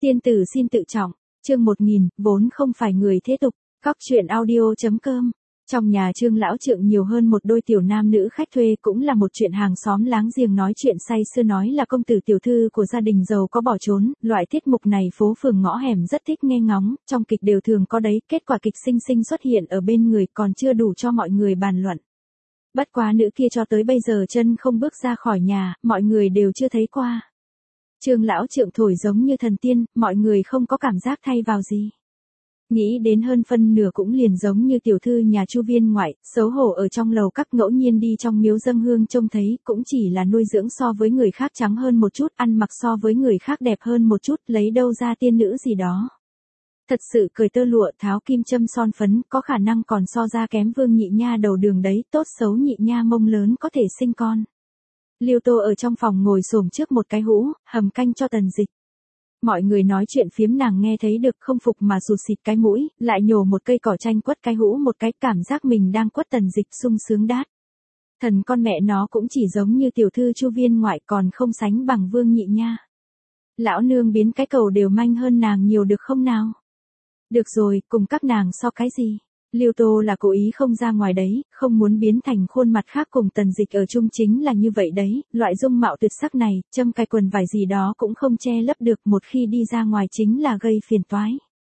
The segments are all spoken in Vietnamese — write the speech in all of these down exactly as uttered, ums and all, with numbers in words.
Tiên tử xin tự trọng, chương một nghìn, vốn không phải người thế tục, Cóc truyện audio.com. Trong nhà Trương lão trượng nhiều hơn một đôi tiểu nam nữ khách thuê, cũng là một chuyện hàng xóm láng giềng nói chuyện say sưa nói là công tử tiểu thư của gia đình giàu có bỏ trốn. Loại tiết mục này phố phường ngõ hẻm rất thích nghe ngóng, trong kịch đều thường có đấy, kết quả kịch sinh sinh xuất hiện ở bên người còn chưa đủ cho mọi người bàn luận. Bất quá nữ kia cho tới bây giờ chân không bước ra khỏi nhà, mọi người đều chưa thấy qua. Trương lão trượng thổi giống như thần tiên, mọi người không có cảm giác thay vào gì. Nghĩ đến hơn phân nửa cũng liền giống như tiểu thư nhà Chu viên ngoại, xấu hổ ở trong lầu các ngẫu nhiên đi trong miếu dâng hương trông thấy, cũng chỉ là nuôi dưỡng so với người khác trắng hơn một chút, ăn mặc so với người khác đẹp hơn một chút, lấy đâu ra tiên nữ gì đó. Thật sự cởi tơ lụa tháo kim châm son phấn, có khả năng còn so ra kém Vương Nhị Nha đầu đường đấy, tốt xấu Nhị Nha mông lớn có thể sinh con. Liêu Tô ở trong phòng ngồi xổm trước một cái hũ, hầm canh cho Tần Dịch. Mọi người nói chuyện phiếm nàng nghe thấy được, không phục mà sụt xịt cái mũi, lại nhổ một cây cỏ chanh quất cái hũ một cái, cảm giác mình đang quất Tần Dịch sung sướng đát. Thần con mẹ nó cũng chỉ giống như tiểu thư Chu viên ngoại, còn không sánh bằng Vương Nhị Nha. Lão nương biến cái cầu đều manh hơn nàng nhiều được không nào? Được rồi, cùng các nàng so cái gì? Liêu Tô là cố ý không ra ngoài đấy, không muốn biến thành khuôn mặt khác cùng Tần Dịch ở chung, chính là như vậy đấy, loại dung mạo tuyệt sắc này, châm cái quần vải gì đó cũng không che lấp được, một khi đi ra ngoài chính là gây phiền toái.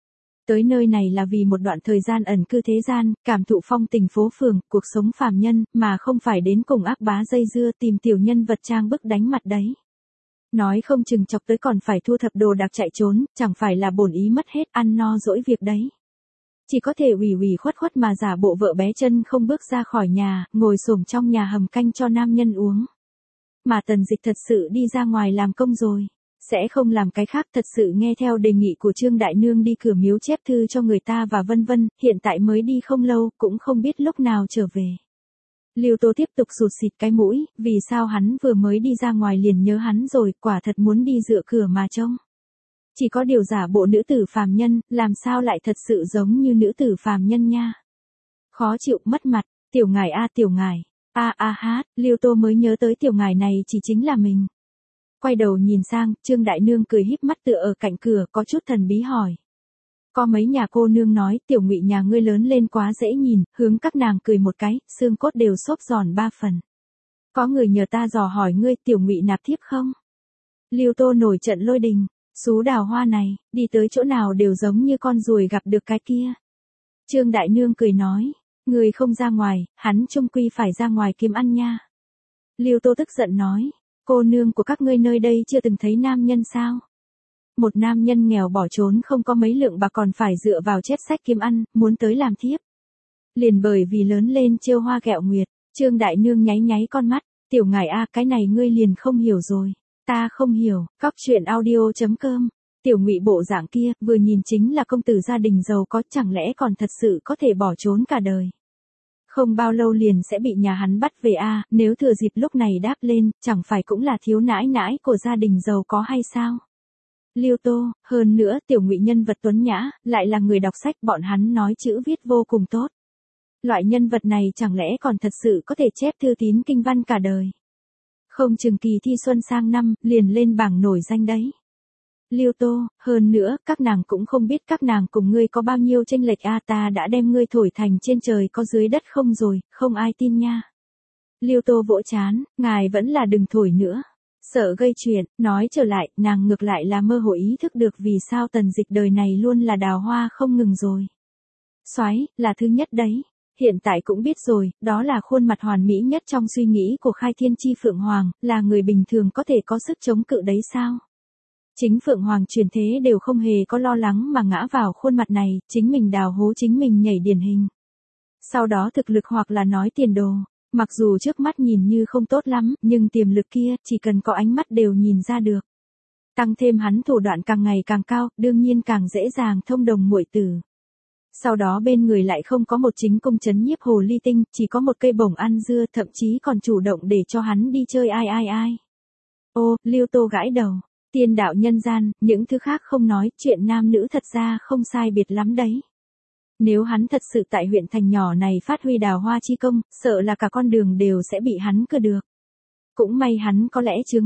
Tới nơi này là vì một đoạn thời gian ẩn cư thế gian, cảm thụ phong tình phố phường, cuộc sống phàm nhân, mà không phải đến cùng ác bá dây dưa tìm tiểu nhân vật trang bức đánh mặt đấy. Nói không chừng chọc tới còn phải thu thập đồ đạc chạy trốn, chẳng phải là bổn ý mất hết ăn no dỗi việc đấy. Chỉ có thể ủy ủy khuất khuất mà giả bộ vợ bé chân không bước ra khỏi nhà, ngồi xổm trong nhà hầm canh cho nam nhân uống. Mà Tần Dịch thật sự đi ra ngoài làm công rồi, sẽ không làm cái khác, thật sự nghe theo đề nghị của Trương Đại Nương đi cửa miếu chép thư cho người ta và vân vân, hiện tại mới đi không lâu, cũng không biết lúc nào trở về. Liêu Tô tiếp tục sụt xịt cái mũi, vì sao hắn vừa mới đi ra ngoài liền nhớ hắn rồi, quả thật muốn đi dựa cửa mà trông. Chỉ có điều giả bộ nữ tử phàm nhân, làm sao lại thật sự giống như nữ tử phàm nhân nha. Khó chịu, mất mặt, tiểu ngài a tiểu ngài, a a hát, Liêu Tô mới nhớ tới tiểu ngài này chỉ chính là mình. Quay đầu nhìn sang, Trương Đại Nương cười híp mắt tựa ở cạnh cửa, có chút thần bí hỏi. Có mấy nhà cô nương nói, tiểu Ngụy nhà ngươi lớn lên quá dễ nhìn, hướng các nàng cười một cái, xương cốt đều xốp giòn ba phần. Có người nhờ ta dò hỏi ngươi, tiểu Ngụy nạp thiếp không? Liêu Tô nổi trận lôi đình. Xú đào hoa này, đi tới chỗ nào đều giống như con ruồi gặp được cái kia. Trương Đại Nương cười nói, người không ra ngoài, hắn chung quy phải ra ngoài kiếm ăn nha. Liêu Tô tức giận nói, cô nương của các ngươi nơi đây chưa từng thấy nam nhân sao? Một nam nhân nghèo bỏ trốn không có mấy lượng bạc còn phải dựa vào chép sách kiếm ăn, muốn tới làm thiếp. Liền bởi vì lớn lên trêu hoa ghẹo nguyệt, Trương Đại Nương nháy nháy con mắt, tiểu ngài a cái này ngươi liền không hiểu rồi. Ta không hiểu, Cóc truyện audio.com. Tiểu Ngụy bộ dạng kia, vừa nhìn chính là công tử gia đình giàu có, chẳng lẽ còn thật sự có thể bỏ trốn cả đời. Không bao lâu liền sẽ bị nhà hắn bắt về a, à, nếu thừa dịp lúc này đáp lên, chẳng phải cũng là thiếu nãi nãi của gia đình giàu có hay sao? Liêu Tô, hơn nữa Tiểu Ngụy nhân vật tuấn nhã, lại là người đọc sách, bọn hắn nói chữ viết vô cùng tốt. Loại nhân vật này chẳng lẽ còn thật sự có thể chép thư tín kinh văn cả đời. Không chừng kỳ thi xuân sang năm, liền lên bảng nổi danh đấy. Liêu Tô, hơn nữa, các nàng cũng không biết các nàng cùng ngươi có bao nhiêu chênh lệch a, ta đã đem ngươi thổi thành trên trời có dưới đất không rồi, không ai tin nha. Liêu Tô vỗ chán, ngài vẫn là đừng thổi nữa. Sợ gây chuyện, nói trở lại, nàng ngược lại là mơ hồ ý thức được vì sao Tần Dịch đời này luôn là đào hoa không ngừng rồi. Soái, là thứ nhất đấy. Hiện tại cũng biết rồi, đó là khuôn mặt hoàn mỹ nhất trong suy nghĩ của Khai Thiên Chi Phượng Hoàng, là người bình thường có thể có sức chống cự đấy sao? Chính Phượng Hoàng truyền thế đều không hề có lo lắng mà ngã vào khuôn mặt này, chính mình đào hố chính mình nhảy điển hình. Sau đó thực lực hoặc là nói tiền đồ, mặc dù trước mắt nhìn như không tốt lắm, nhưng tiềm lực kia, chỉ cần có ánh mắt đều nhìn ra được. Tăng thêm hắn thủ đoạn càng ngày càng cao, đương nhiên càng dễ dàng thông đồng muội tử. Sau đó bên người lại không có một chính cung chấn nhiếp hồ ly tinh, chỉ có một cây bổng ăn dưa, thậm chí còn chủ động để cho hắn đi chơi ai ai ai. Ô, Liêu Tô gãi đầu, tiên đạo nhân gian, những thứ khác không nói, chuyện nam nữ thật ra không sai biệt lắm đấy. Nếu hắn thật sự tại huyện thành nhỏ này phát huy đào hoa chi công, sợ là cả con đường đều sẽ bị hắn cưa được. Cũng may hắn có lẽ chướng mắt,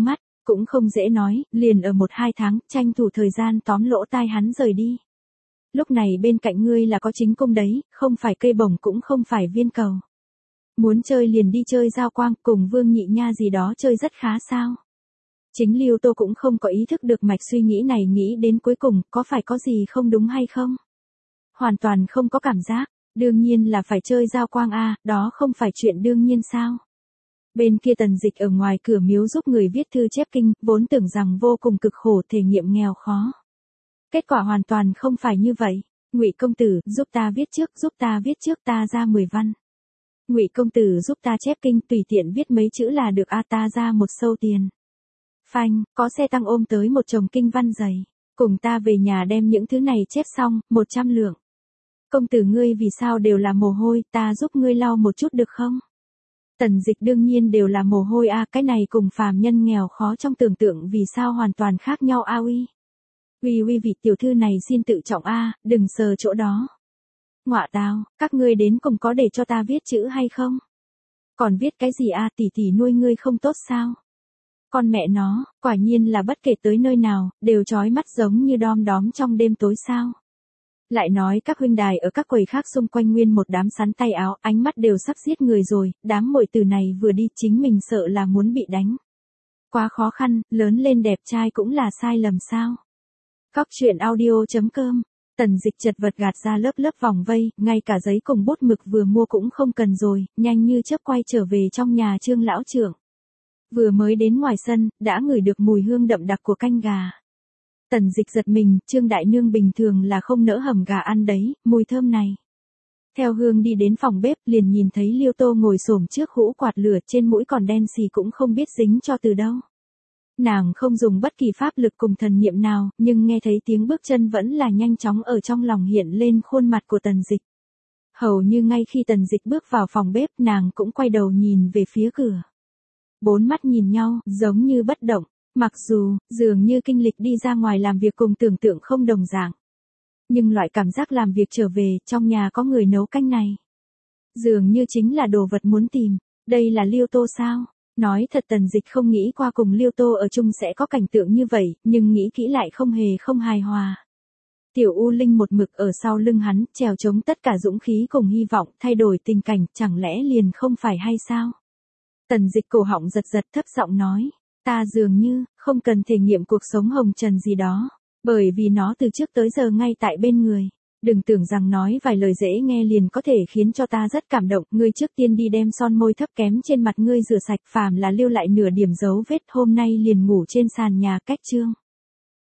Cũng không dễ nói, liền ở một hai tháng, tranh thủ thời gian tóm lỗ tai hắn rời đi. Lúc này bên cạnh ngươi là có chính cung đấy, không phải cây bổng cũng không phải viên cầu. Muốn chơi liền đi chơi giao quang, cùng Vương Nhị Nha gì đó chơi rất khá sao. Chính Lưu Tô cũng không có ý thức được mạch suy nghĩ này nghĩ đến cuối cùng, có phải có gì không đúng hay không? Hoàn toàn không có cảm giác, đương nhiên là phải chơi giao quang a, đó không phải chuyện đương nhiên sao? Bên kia Tần Dịch ở ngoài cửa miếu giúp người viết thư chép kinh, vốn tưởng rằng vô cùng cực khổ thể nghiệm nghèo khó. Kết quả hoàn toàn không phải như vậy. Ngụy công tử, giúp ta viết trước, giúp ta viết trước ta ra mười văn. Ngụy công tử giúp ta chép kinh, tùy tiện viết mấy chữ là được a, ta ra một sâu tiền. Phanh, có xe tăng ôm tới một chồng kinh văn dày, cùng ta về nhà đem những thứ này chép xong, một trăm lượng. Công tử ngươi vì sao đều là mồ hôi, ta giúp ngươi lau một chút được không? Tần Dịch đương nhiên đều là mồ hôi a, cái này cùng phàm nhân nghèo khó trong tưởng tượng vì sao hoàn toàn khác nhau a uy. Uy uy vị tiểu thư này xin tự trọng a, đừng sờ chỗ đó. Ngọa tào, các ngươi đến cùng có để cho ta viết chữ hay không? Còn viết cái gì a, tỷ tỷ nuôi ngươi không tốt sao? Con mẹ nó, quả nhiên là bất kể tới nơi nào, đều chói mắt giống như đom đóm trong đêm tối sao. Lại nói các huynh đài ở các quầy khác xung quanh nguyên một đám sắn tay áo, ánh mắt đều sắp giết người rồi, đám muội từ này vừa đi chính mình sợ là muốn bị đánh. Quá khó khăn, lớn lên đẹp trai cũng là sai lầm sao. Góc truyện audio chấm com, Tần Dịch chật vật gạt ra lớp lớp vòng vây, ngay cả giấy cùng bút mực vừa mua cũng không cần rồi, nhanh như chớp quay trở về trong nhà Trương lão trưởng. Vừa mới đến ngoài sân, đã ngửi được mùi hương đậm đặc của canh gà. Tần Dịch giật mình, Trương đại nương bình thường là không nỡ hầm gà ăn đấy, mùi thơm này. Theo hương đi đến phòng bếp, liền nhìn thấy Liêu Tô ngồi xổm trước hũ quạt lửa, trên mũi còn đen xì cũng không biết dính cho từ đâu. Nàng không dùng bất kỳ pháp lực cùng thần niệm nào, nhưng nghe thấy tiếng bước chân vẫn là nhanh chóng ở trong lòng hiện lên khuôn mặt của Tần Dịch. Hầu như ngay khi Tần Dịch bước vào phòng bếp, nàng cũng quay đầu nhìn về phía cửa. Bốn mắt nhìn nhau, giống như bất động, mặc dù, dường như kinh lịch đi ra ngoài làm việc cùng tưởng tượng không đồng dạng. Nhưng loại cảm giác làm việc trở về, trong nhà có người nấu canh này. Dường như chính là đồ vật muốn tìm, đây là Liêu Tô sao? Nói thật Tần Dịch không nghĩ qua cùng Liêu Tô ở chung sẽ có cảnh tượng như vậy, nhưng nghĩ kỹ lại không hề không hài hòa. Tiểu U Linh một mực ở sau lưng hắn, trèo chống tất cả dũng khí cùng hy vọng, thay đổi tình cảnh, chẳng lẽ liền không phải hay sao? Tần Dịch cổ họng giật giật thấp giọng nói, ta dường như, không cần thể nghiệm cuộc sống hồng trần gì đó, bởi vì nó từ trước tới giờ ngay tại bên người. Đừng tưởng rằng nói vài lời dễ nghe liền có thể khiến cho ta rất cảm động, ngươi trước tiên đi đem son môi thấp kém trên mặt ngươi rửa sạch, phàm là lưu lại nửa điểm dấu vết, hôm nay liền ngủ trên sàn nhà cách chương.